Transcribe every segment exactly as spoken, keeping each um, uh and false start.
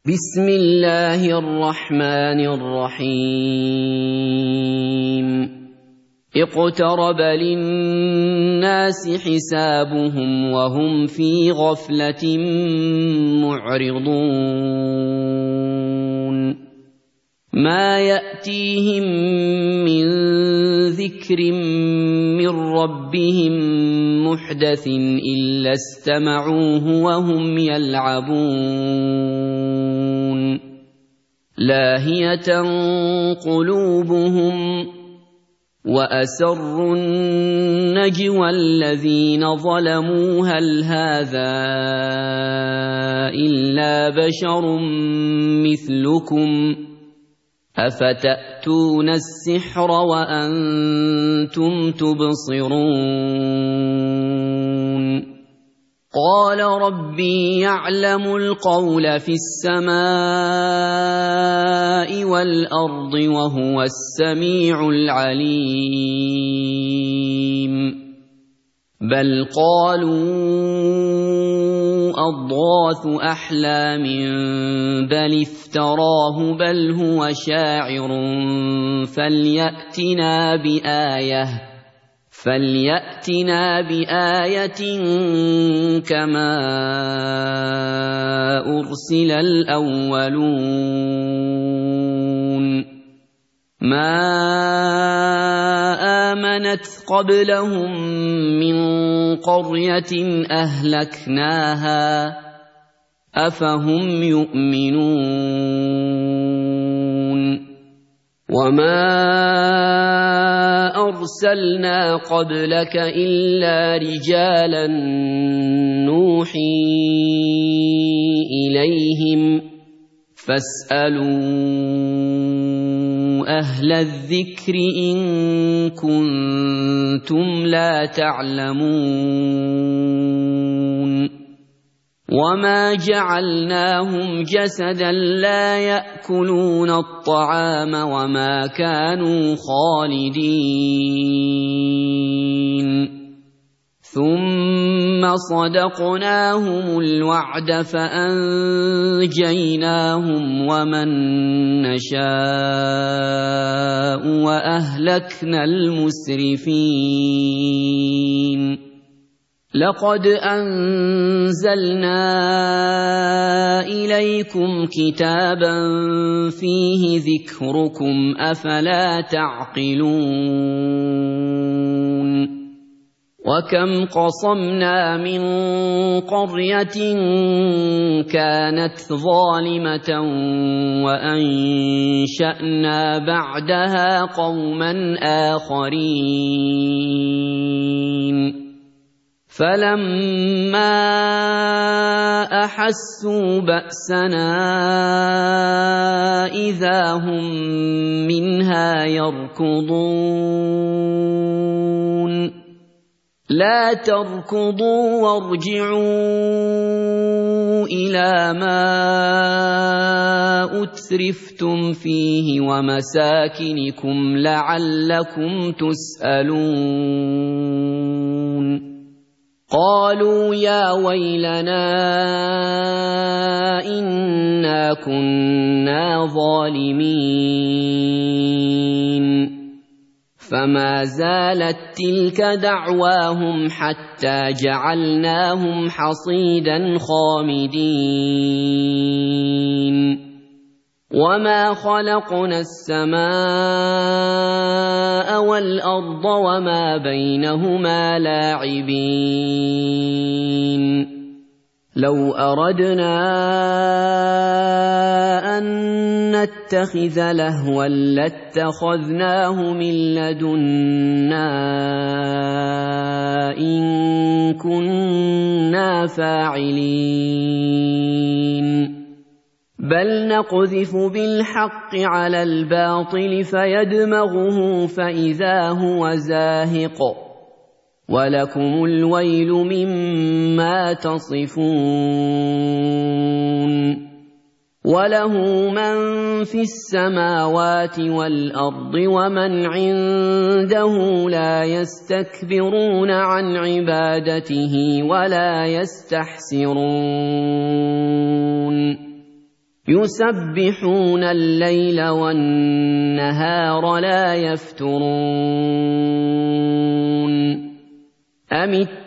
بسم الله الرحمن الرحيم اقترب للناس حسابهم وهم في غفلة معرضون ما يأتيهم من ذكر من ربهم محدث إلا استمعوه وهم يلعبون لاهية قلوبهم وأسروا النجوى الذين ظلموا هل هذا إلا بشر مثلكم أفتأتون السحر وأنتم تبصرون قال ربي يعلم القول في السماء والأرض وهو السميع العليم بل قالوا أضغاث أحلام بل افتراه بل هو شاعر فليأتنا بآية فليأتنا بآية كما أرسل الأولون ما آمنت قبلهم من قرية أهلكناها أفهم يؤمنون وما أرسلنا قبلك إلا رجالا نوحي إليهم فاسألوا أهل الذكر إن كنتم لا تعلمون وما جعلناهم جسدا لا يأكلون الطعام وما كانوا خالدين ثم صدقناهم الوعد فأنجيناهم ومن نشاء وأهلكنا المسرفين لقد أنزلنا إليكم كتابا فيه ذكركم أفلا تعقلون وكم قصمنا من قرية كانت ظالمة وأنشأنا بعدها قوما آخرين فلما أحسوا بأسنا إذا هم منها يركضون لا تركضوا وارجعوا إلى ما أترفتم فيه ومساكنكم لعلكم تسألون قالوا يا ويلنا إنا كنا ظالمين فما زالت تلك دعواهم حتى جعلناهم حصيدا خامدين وما خلقنا السماء والأرض وما بينهما لاعبين لو أردنا أن نتخذ لهوا لاتخذناه من لدنا إن كنا فاعلين بل نقذف بالحق على الباطل فيدمغه فإذا هو زاهق ولكم الويل مما تصفون وله من في السماوات والأرض ومن عنده لا يستكبرون عن عبادته ولا يستحسرون يسبحون الليل والنهار لا يفترون أم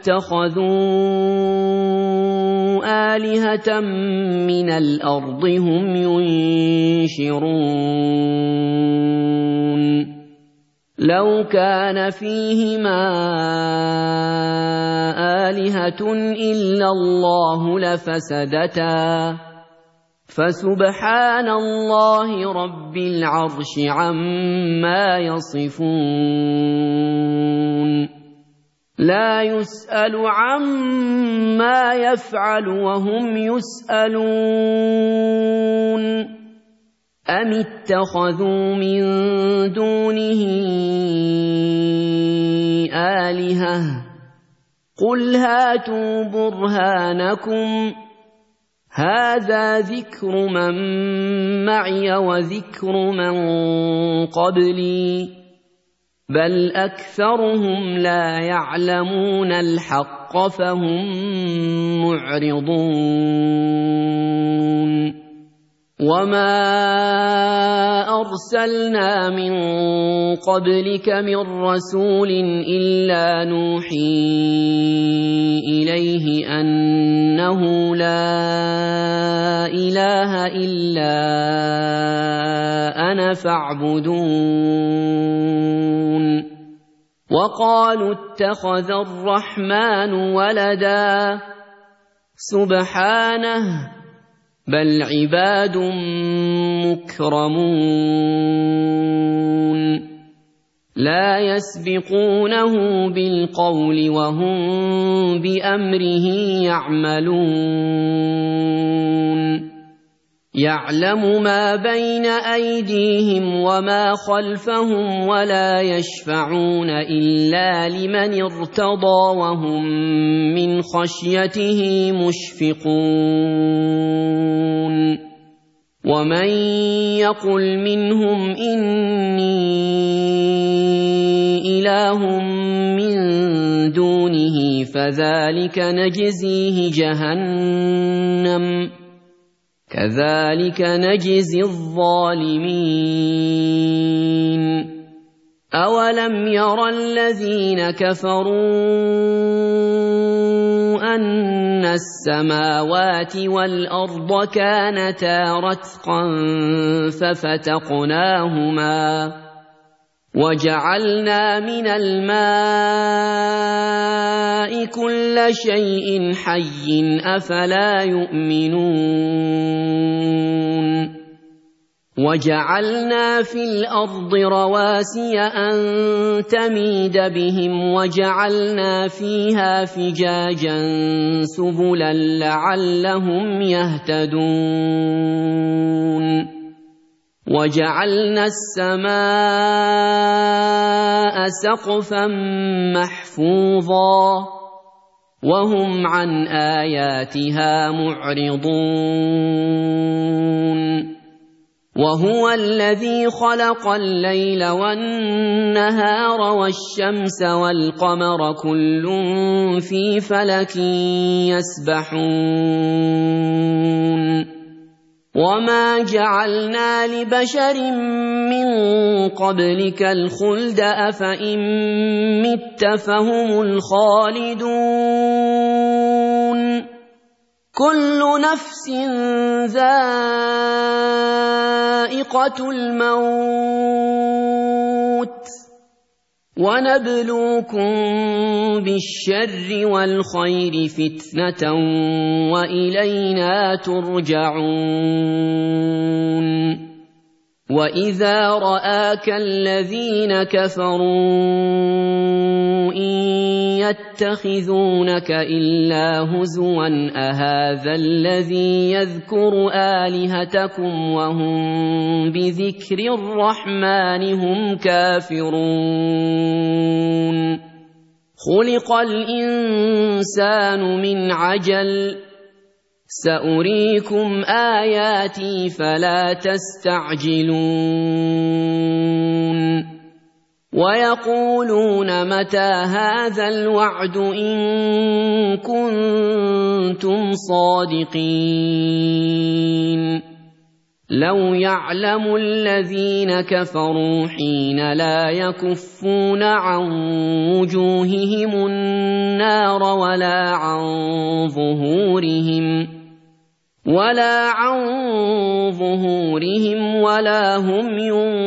اتخذوا آلهة من الأرض هم ينشرون لو كان فيهما آلهة إلا الله لفسدتا فسبحان الله رب العرش عما يصفون لا يسأل عما يفعل وهم يسألون أم اتخذوا من دونه آلهة قل هاتوا برهانكم هذا ذكر من معي وذكر من قبلي بل أكثرهم لا يعلمون الحق فهم معرضون وما أرسلنا من قبلك من رسول إلا نوحي إليه أنه لا إله إلا أنا فاعبدون وقالوا اتخذ الرحمن ولدا سبحانه بل عباد مكرمون لا يسبقونه بالقول وهم بأمره يعملون يعلم ما بين أيديهم وما خلفهم ولا يشفعون إلا لمن ارتضى وهم من خشيته مشفقون ومن يقل منهم إني إله من دونه فذلك نجزيه جهنم كذلك نجزي الظالمين أولم ير الذين كفروا أن السماوات والأرض كانتا رتقا ففتقناهما وجعلنا من الماء كل شيء حي أفلا يؤمنون وجعلنا في الأرض رواسي أن تميد بهم وجعلنا فيها فجاجا سبلا لعلهم يهتدون وجعلنا السماء سقفا محفوظا وهم عن آياتها معرضون وهو الذي خلق الليل والنهار والشمس والقمر كل في فلك يسبحون وما جعلنا لبشر من قبلك الخلد أفإن مت فهم الخالدون كل نفس ذائقة الموت ونبلوكم بالشر والخير فتنة وإلينا ترجعون وإذا رآك الذين كفروا إن يتخذونك إلا هزوا أهذا الذي يذكر آلهتكم وهم بذكر الرحمن هم كافرون خلق الإنسان من عجل سأريكم آياتي فلا تستعجلون ويقولون متى هذا الوعد إن كنتم صادقين لو يعلم الذين كفروا حين لا يكفون عن وجوههم النار ولا عن ظهورهم ولا عن ظهورهم ولا هم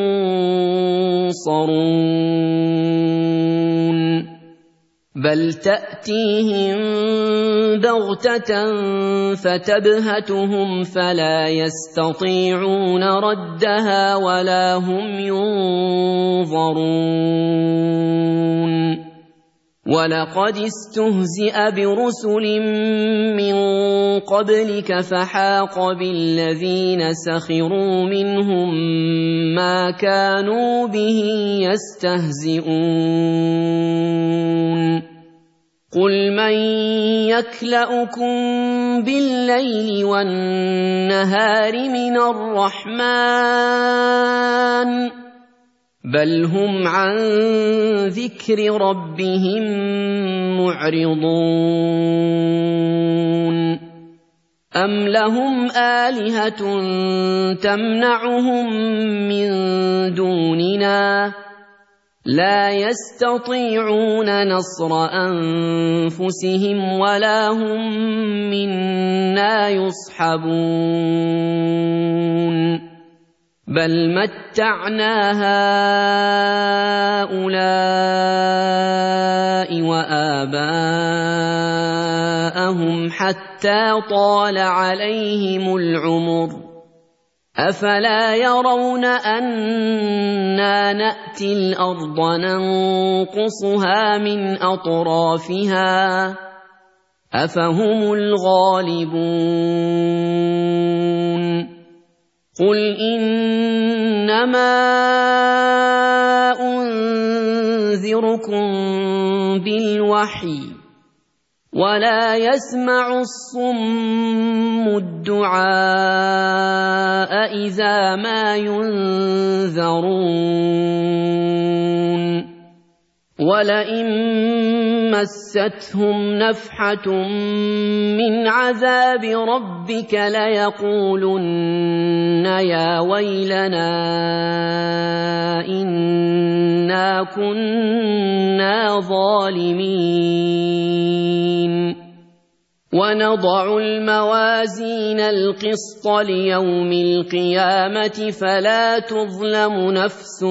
ينصرون بل تأتيهم بغتة فتبهتهم فلا يستطيعون ردها ولا هم ينظرون ولقد استهزئ برسل من قبلك فحاق بالذين سخروا منهم ما كانوا به يستهزئون قل من يكلؤكم بالليل والنهار من الرحمن بل هم عن ذكر ربهم معرضون أم لهم آلهة تمنعهم من دوننا لا يستطيعون نصر أنفسهم ولا هم منا يصحبون بل متعنا هؤلاء وآباءهم حتى طال عليهم العمر أفلا يرون أنا نأتي الأرض ننقصها من أطرافها أفهم الغالبون قل إنما أنذركم بالوحي ولا يسمع الصم الدعاء إذا ما ينذرون ولئن مستهم نفحة من عذاب ربك ليقولن يا ويلنا إنا كنا ظالمين ونضع الموازين القسط ليوم القيامة فلا تظلم نفس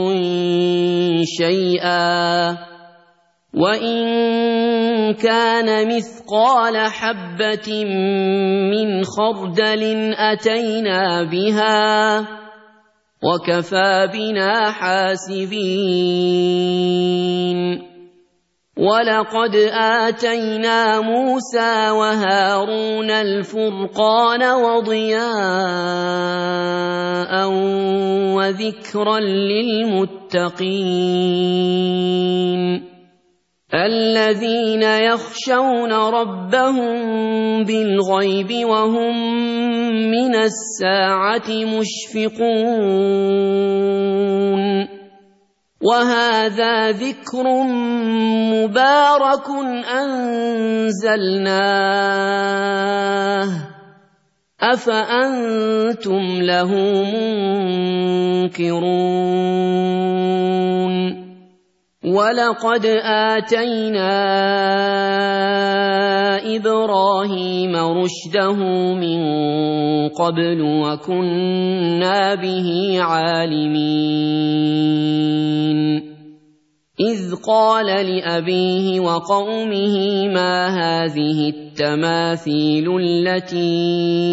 شيئا وإن كان مثقال حبة من خردل أتينا بها وكفى بنا حاسبين ولقد آتينا موسى وهارون الفرقان وضياء وذكرا للمتقين الذين يخشون ربهم بالغيب وهم من الساعة مشفقون وهذا ذكر مبارك أنزلناه أفأنتم له منكرون ولقد آتينا إبراهيم رشده من قبل وكنا به عالمين إذ قال لأبيه وقومه ما هذه التماثيل التي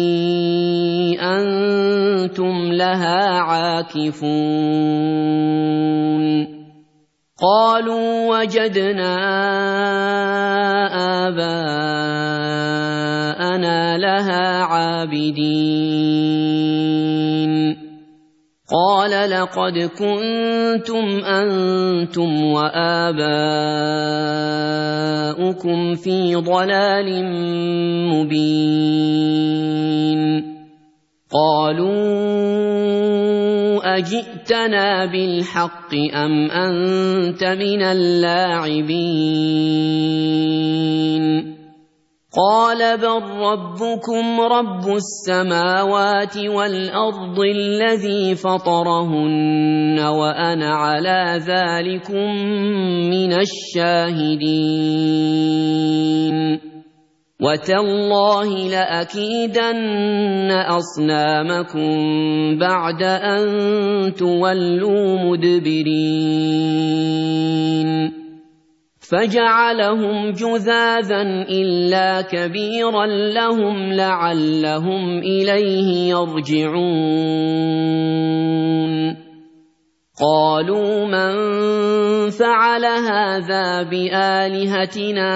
أنتم لها عاكفون قالوا وجدنا آباءنا لها عابدين قال لقد كنتم أنتم وآباؤكم في ضلال مبين قالوا أجئتنا بالحق أم أنت من اللاعبين قال بل ربكم رب السماوات والأرض الذي فطرهن وأنا على ذلكم من الشاهدين وتالله لأكيدن أصنامكم بعد أن تولوا مدبرين فجعلهم جذاذا إلا كبيرا لهم لعلهم إليه يرجعون قالوا من فعل هذا بآلهتنا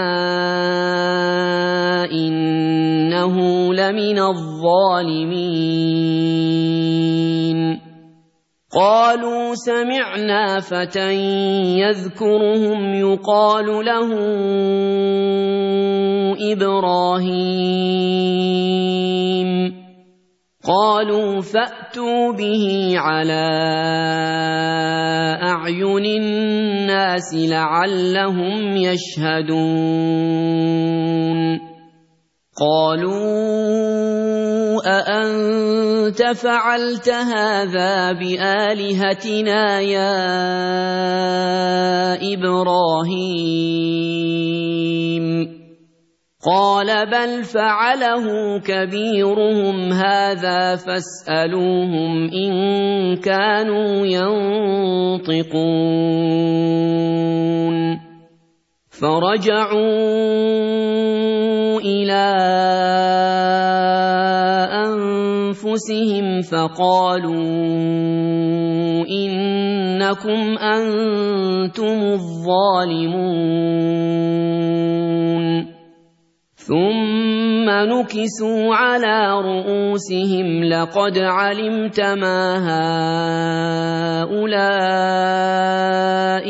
إنه لمن الظالمين قالوا سمعنا فتى يذكرهم يقال له إبراهيم قالوا فأتوا به على أعين الناس لعلهم يشهدون قالوا أأنت فعلت هذا بآلهتنا يا إبراهيم قال بل فعله كبيرهم هذا فاسألوهم إن كانوا ينطقون فرجعوا إلى أنفسهم فقالوا إنكم أنتم الظالمون ثم نكسوا على رؤوسهم لقد علمت ما هؤلاء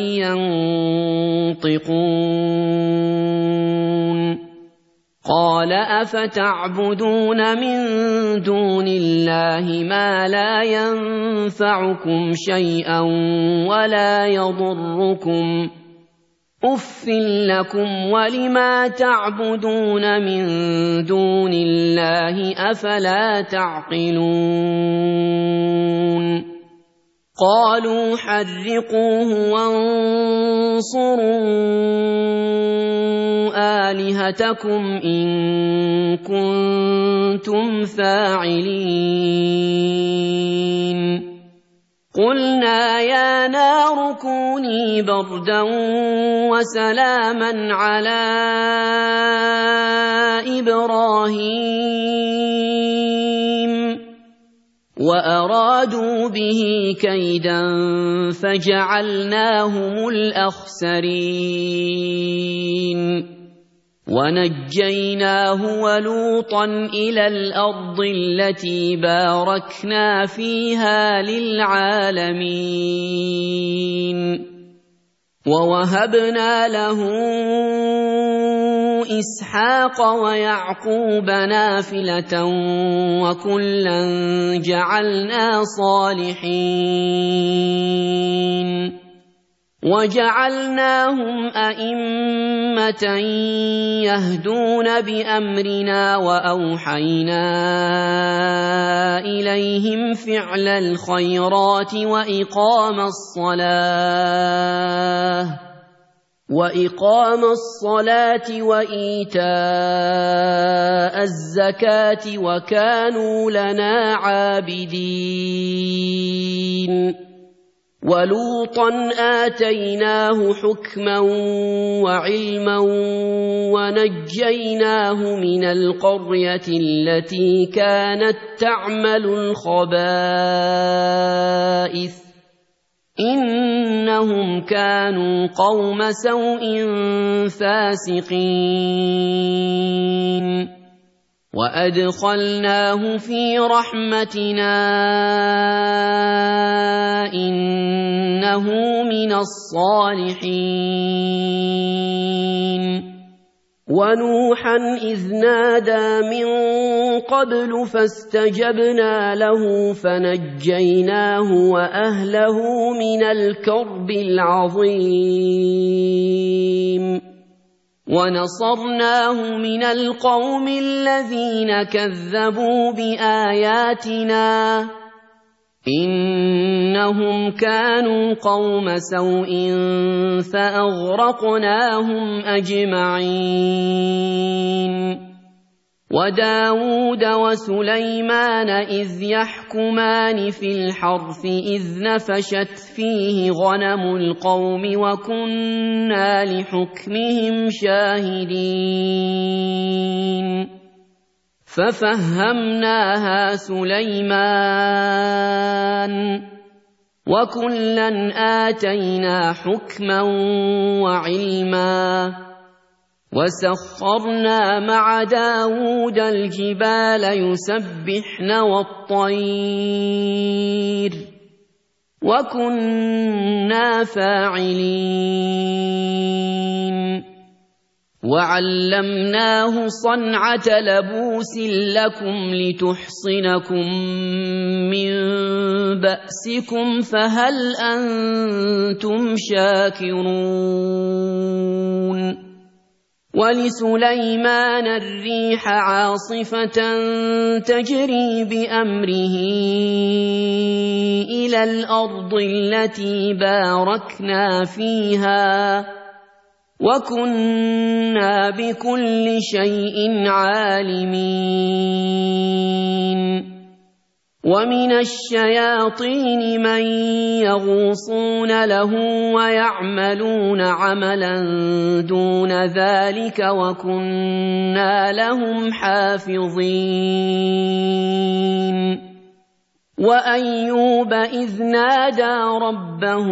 ينطقون قال أفتعبدون من دون الله ما لا ينفعكم شيئا ولا يضركم أف لكم ولما تعبدون من دون الله أفلا تعقلون قالوا حرقوه وانصروا آلهتكم إن كنتم فاعلين قلنا يا نار كوني بردا وسلاما على إبراهيم وأرادوا به كيدا فجعلناهم الأخسرين ونجيناه ولوطا إلى الأرض التي باركنا فيها للعالمين ووهبنا له إسحاق ويعقوب نافلة وكلا جعلنا صالحين وجعلناهم أئمة يهدون بأمرنا وأوحينا إليهم فعل الخيرات وإقام الصلاة وإقام الصلاة وإيتاء الزكاة وكانوا لنا عابدين ولوطا آتيناه حكما وعلما ونجيناه من القرية التي كانت تعمل الخبائث إنهم كانوا قوم سوء فاسقين وأدخلناه في رحمتنا إنه من الصالحين ونوحا إذ نادى من قبل فاستجبنا له فنجيناه وأهله من الكرب العظيم ونصرناه من القوم الذين كذبوا بآياتنا إنهم كانوا قوم سوء فأغرقناهم أجمعين وداود وسليمان إذ يحكمان في الحرث إذ نفشت فيه غنم القوم وكنا لحكمهم شاهدين ففهمناها سليمان وكلا آتينا حكما وعلما وسخرنا مع داود الجبال يسبحن والطير وكنا فاعلين وعلمناه صنعة لبوس لكم لتحصنكم من بأسكم فهل أنتم شاكرون ولسليمان الريح عاصفة تجري بأمره إلى الأرض التي باركنا فيها وكنا بكل شيء عالمين ومن الشياطين من يغوصون له ويعملون عملا دون ذلك وكنا لهم حافظين وأيوب إذ نادى ربه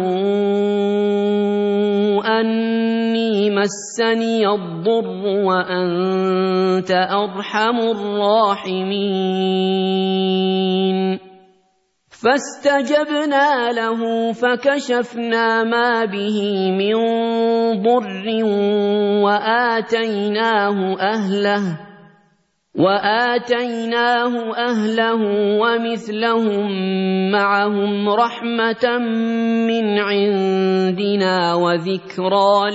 أني مسني الضر وأنت أرحم الراحمين فاستجبنا له فكشفنا ما به من ضر وآتيناه أهله وآتيناه أهله ومثلهم معهم رحمة من عندنا وذكرى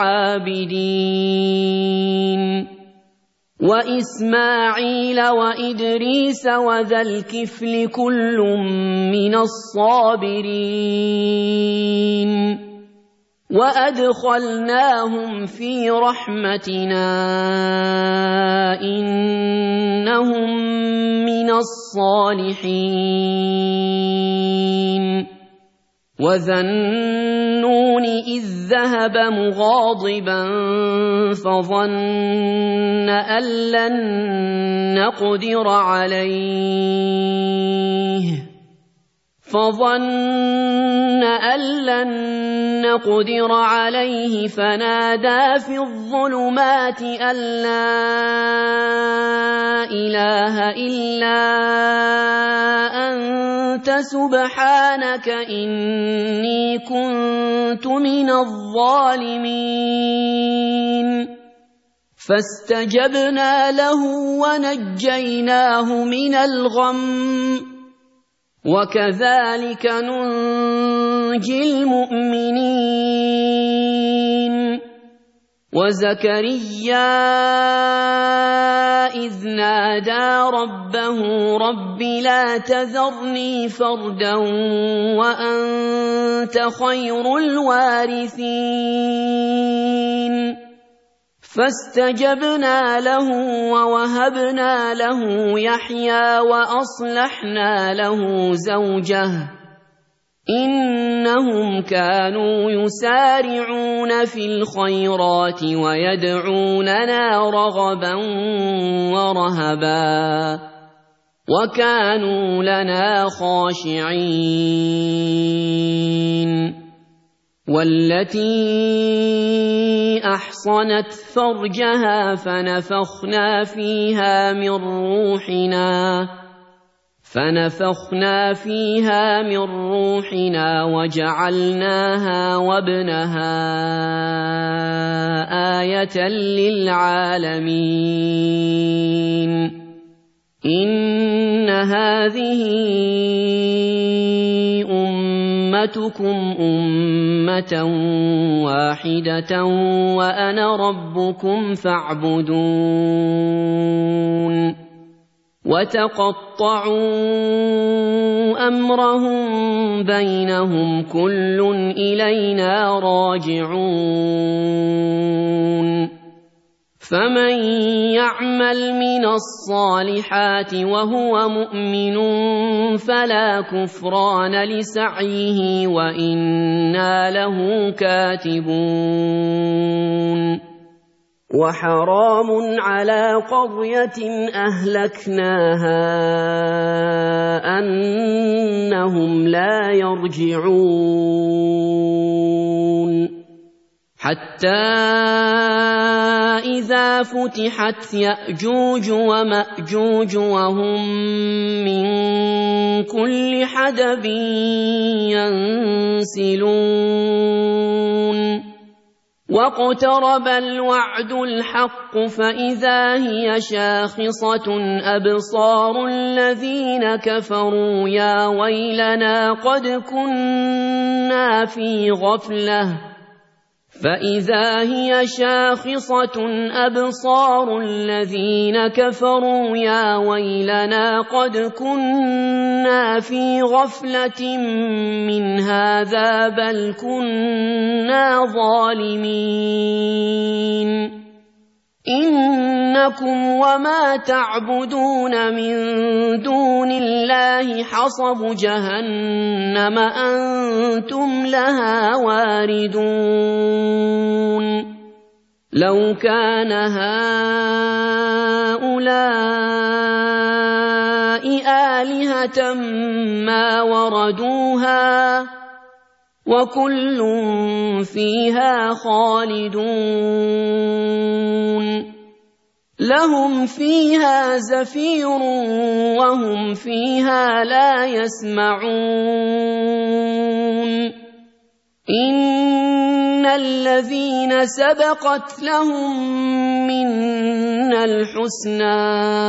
للعابدين وإسماعيل وإدريس وذا الكفل كل من الصابرين وأدخلناهم في رحمتنا إنهم من الصالحين وذا النون إذ ذهب مغاضبا فظن أن لن نقدر عليه فظن أن لن نقدر عليه فنادى في الظلمات أن لا إله إلا أنت سبحانك إني كنت من الظالمين فاستجبنا له ونجيناه من الغم وكذلك ننجي المؤمنين وزكريا إذ نادى ربه رب لا تذرني فردا وأنت خير الوارثين فاستجبنا له ووهبنا له يحيى وأصلحنا له زوجه إنهم كانوا يسارعون في الخيرات ويدعوننا رغبا ورهبا وكانوا لنا خاشعين والتي أحصنت فرجها فنفخنا فيها من روحنا فنفخنا فيها من روحنا وجعلناها وابنها آية للعالمين إن هذه أُمَّتُكُمْ أُمَّةً وَاحِدَةً وَأَنَا رَبُّكُمْ فَاعْبُدُونِ وَتَقَطَّعُوا أَمْرَهُم بَيْنَهُمْ كُلٌّ إِلَيْنَا رَاجِعُونَ فَمَن يَعْمَلْ مِنَ الصَّالِحَاتِ وَهُوَ مُؤْمِنٌ فَلَا كُفْرَانَ لِسَعْيِهِ وَإِنَّا لَهُ كَاتِبُونَ وَحَرَامٌ عَلَىٰ قَرْيَةٍ أَهْلَكْنَاهَا أَنَّهُمْ لَا يَرْجِعُونَ حَتَّىٰ إِذَا فُتِحَتْ يَأْجُوجُ وَمَأْجُوجُ وَهُم مِّن كُلِّ حَدَبٍ يَنسِلُونَ وَاقْتَرَبَ الْوَعْدُ الْحَقُّ فَإِذَا هِيَ شَاخِصَةٌ أَبْصَارُ الَّذِينَ كَفَرُوا يَا وَيْلَنَا قَدْ كُنَّا فِي غَفْلَةٍ فَإِذَا هِيَ شَاخِصَةٌ أَبْصَارُ الَّذِينَ كَفَرُوا يَا وَيْلَنَا قَدْ كُنَّا فِي غَفْلَةٍ مِّنْ هَٰذَا بَلْ كُنَّا ظَالِمِينَ إِنَّكُمْ وَمَا تَعْبُدُونَ مِن دُونِ اللَّهِ حَصَبُ جَهَنَّمَ أَنتُمْ لَهَا وَارِدُونَ لَوْ كَانَ هَٰؤُلَاءِ آلِهَةً مَّا وَرَدُوهَا وَكُلٌّ فِيهَا خَالِدُونَ لَهُمْ فِيهَا زَفِيرٌ وَهُمْ فِيهَا لَا يَسْمَعُونَ إِنَّ الَّذِينَ سَبَقَتْ لَهُم مِّنَّا الْحُسْنَىٰ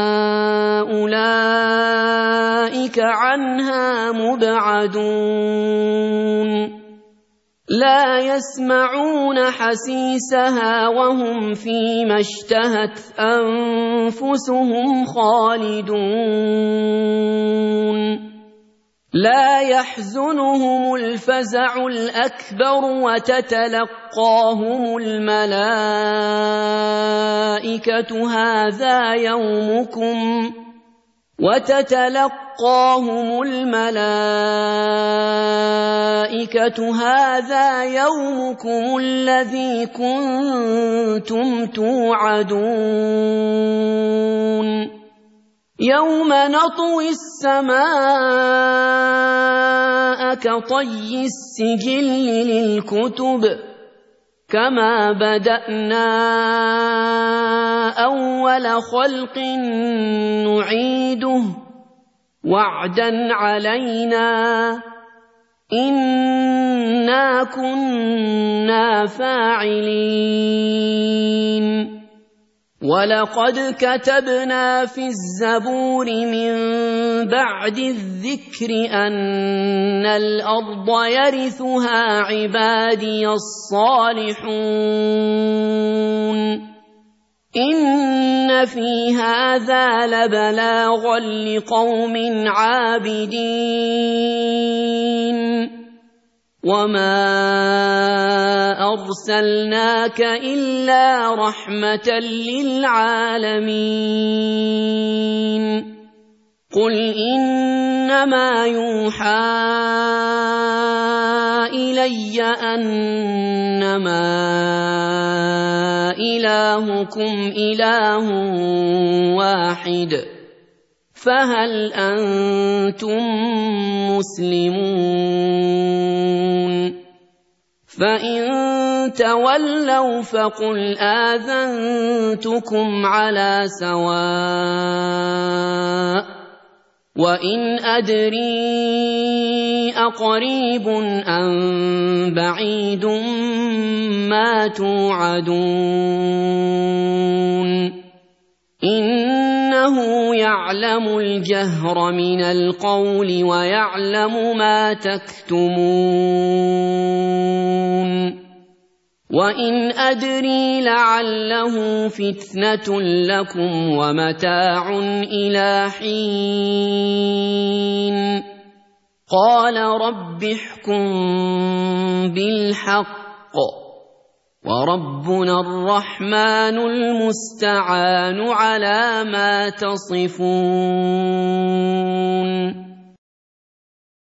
أُولَٰئِكَ عَنْهَا مُبْعَدُونَ لَا يَسْمَعُونَ حَسِيسَهَا وَهُمْ فِيمَا اشْتَهَتْ أَنفُسُهُمْ خَالِدُونَ لَا يَحْزُنُهُمُ الْفَزَعُ الْأَكْبَرُ وَتَتَلَقَّاهُمُ الْمَلَائِكَةُ هَٰذَا يَوْمُكُمْ وَتَتَلَقَّاهُمُ الْمَلَائِكَةُ هَٰذَا يَوْمُكُمُ الَّذِي كُنتُمْ تُوعَدُونَ يَوْمَ نَطْوِي السَّمَاءَ كَطَيِّ السِّجِلِّ لِلْكُتُبِ كَمَا بَدَأْنَا أَوَّلَ خَلْقٍ نُّعِيدُهُ وَعْدًا عَلَيْنَا إِنَّا كُنَّا فَاعِلِينَ وَلَقَدْ كَتَبْنَا فِي الزَّبُورِ مِن بَعْدِ الذِّكْرِ أَنَّ الْأَرْضَ يَرِثُهَا عِبَادِيَ الصَّالِحُونَ إِنَّ فِي هَٰذَا لَبَلَاغًا لِّقَوْمٍ عَابِدِينَ وَمَا أَرْسَلْنَاكَ إِلَّا رَحْمَةً لِّلْعَالَمِينَ قُلْ إِنَّمَا يُوحَىٰ إِلَيَّ أَنَّمَا إِلَٰهُكُمْ إِلَٰهٌ وَاحِدٌ فَهَلْ أَنتُم مُّسْلِمُونَ فَإِن تَوَلَّوْا فَقُلْ آذَنتُكُمْ عَلَىٰ سَوَاءٍ وَإِنْ أَدْرِي أَقَرِيبٌ أَم بَعِيدٌ مَّا تُوعَدُونَ إِنَّ إنه يعلم الجهر من القول ويعلم ما تكتمون وإن أدري لعله فتنة لكم ومتاع إلى حين قال رب احكم بالحق وربنا الرحمن المستعان على ما تصفون